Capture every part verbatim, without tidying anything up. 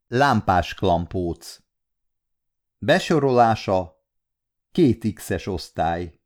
Lámpás klampóc. Besorolása: két X-es osztály.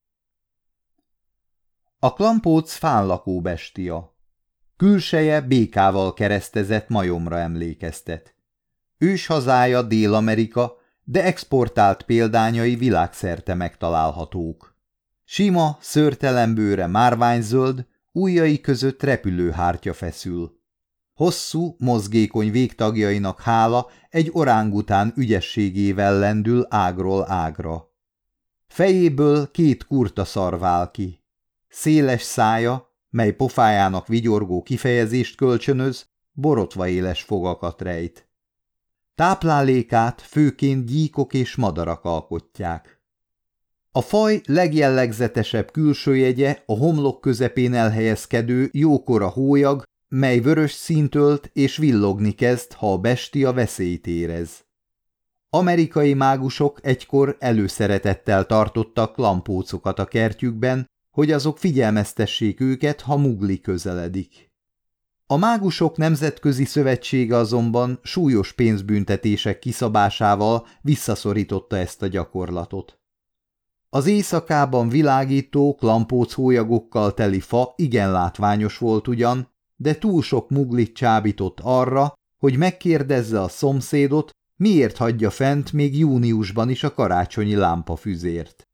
A klampóc fánlakó bestia. Külseje békával keresztezett majomra emlékeztet. Őshazája Dél-Amerika, de exportált példányai világszerte megtalálhatók. Sima, szőrtelen bőre márványzöld, ujjai között repülőhártya feszül. Hosszú, mozgékony végtagjainak hála egy orángután ügyességével lendül ágról ágra. Fejéből két kurta szar vál ki. Széles szája, mely pofájának vigyorgó kifejezést kölcsönöz, borotva éles fogakat rejt. Táplálékát főként gyíkok és madarak alkotják. A faj legjellegzetesebb külsőjegye a homlok közepén elhelyezkedő jókora hólyag, mely vörös színt ölt és villogni kezd, ha a bestia veszélyt érez. Amerikai mágusok egykor előszeretettel tartottak klampócokat a kertjükben, hogy azok figyelmeztessék őket, ha Mugli közeledik. A mágusok nemzetközi szövetsége azonban súlyos pénzbüntetések kiszabásával visszaszorította ezt a gyakorlatot. Az éjszakában világító, klampóc hólyagokkal teli fa igen látványos volt ugyan, de túl sok muglit csábított arra, hogy megkérdezze a szomszédot, miért hagyja fent még júniusban is a karácsonyi lámpafüzért.